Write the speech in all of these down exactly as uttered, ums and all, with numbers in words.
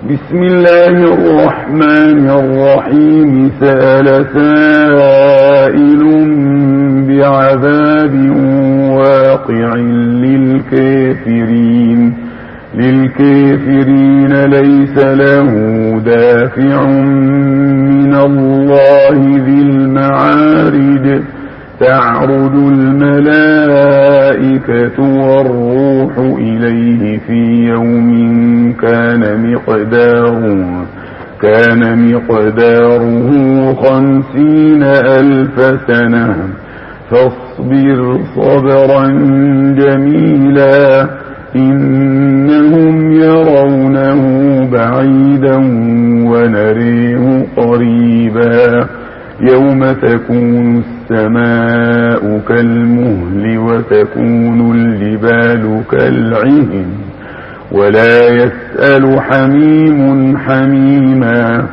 بسم الله الرحمن الرحيم. سأل سائل بعذاب واقع للكافرين للكافرين ليس له دافع من الله ذي المعارج. تعرج الملائكة والروح إليه في يوم كان مقداره كان مقداره خمسين ألف سنة فاصبر صبرا جميلا إنهم يرونه بعيدا ونريه قريبا. يوم تكون السماء كالمهل وتكون الجبال كالعهن ولا يسأل حميم حميما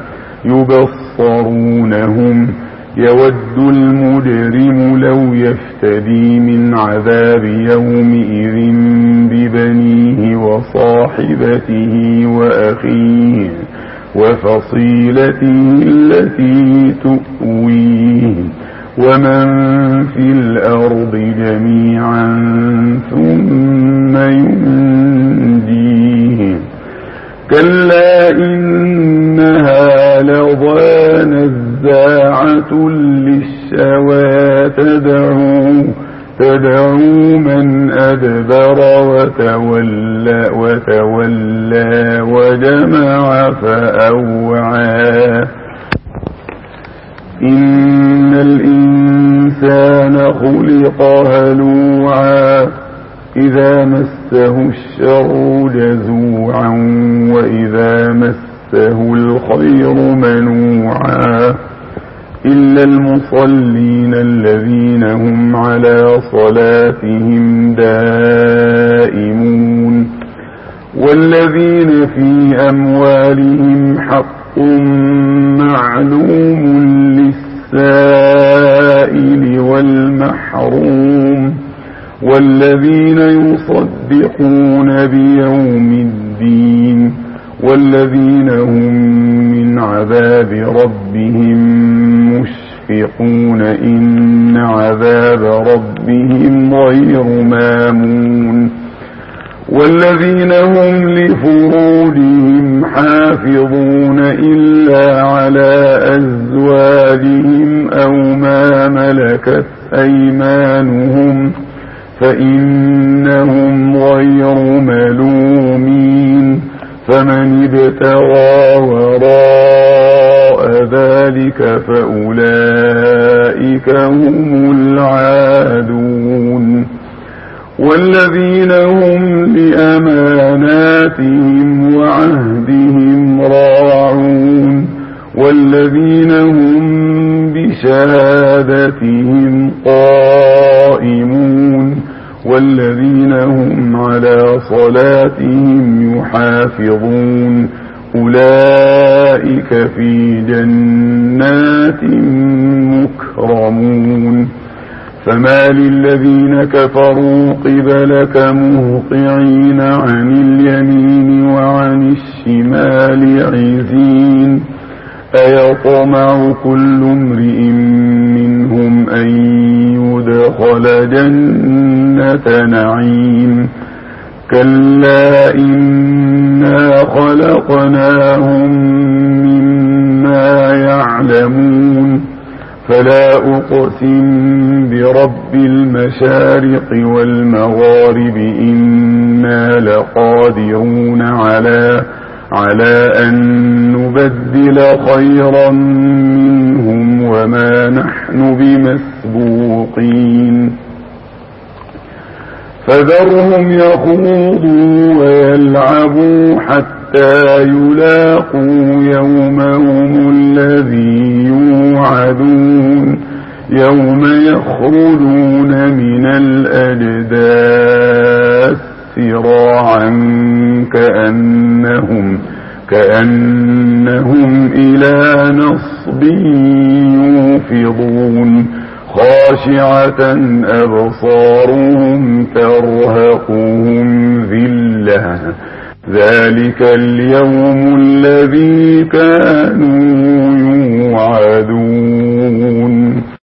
يبصرونهم يود المجرم لو يفتدي من عذاب يومئذ ببنيه وصاحبته وأخيه وفصيلته التي تؤويه ومن في الأرض جميعا ثم ينجيه. كلا إنها لظى نزاعة للشوى تدعو تدعو من أدبر وتولى وتولى وجمع فأوعى. إن الإنسان خلق هلوعا إذا مسه الشر جزوعا وإذا مسه الخير منوعا إلا المصلين الذين هم على صلاتهم دائمون والذين في أموالهم حق معلوم للسائل والمحروم والذين يصدقون بيوم الدين والذين هم من عذاب ربهم مشفقون إن عذاب ربهم غير مامون والذين هم لفروجهم حافظون إلا على أزواجهم أو ما ملكت أيمانهم فإنهم غير ملومين فمن ابتغى وراء ذلك فأولئك هم العادون والذين هم لأماناتهم وعهدهم راعون والذين هم بشهادتهم قائمون والذين هم على صلاتهم يحافظون أولئك في جنات مكرمون. فما للذين كفروا قبلك مهطعين عن اليمين وعن الشمال عزين أيطمع كل امرئ منهم أن يدخل جنة نعيم كلا إنا خلقناهم مما يعلمون فلا أقسم برب المشارق والمغارب إنا لقادرون على على أن نبدل خيرا منهم وما نحن بمسبوقين فذرهم يخوضوا ويلعبوا حتى يلاقوا يومهم الذي يوعدون يوم يخرجون من الأجداث سراعا كأنهم كأنهم إلى نصب يوفضون خاشعة أبصارهم ترهقهم ذلة ذلك اليوم الذي كانوا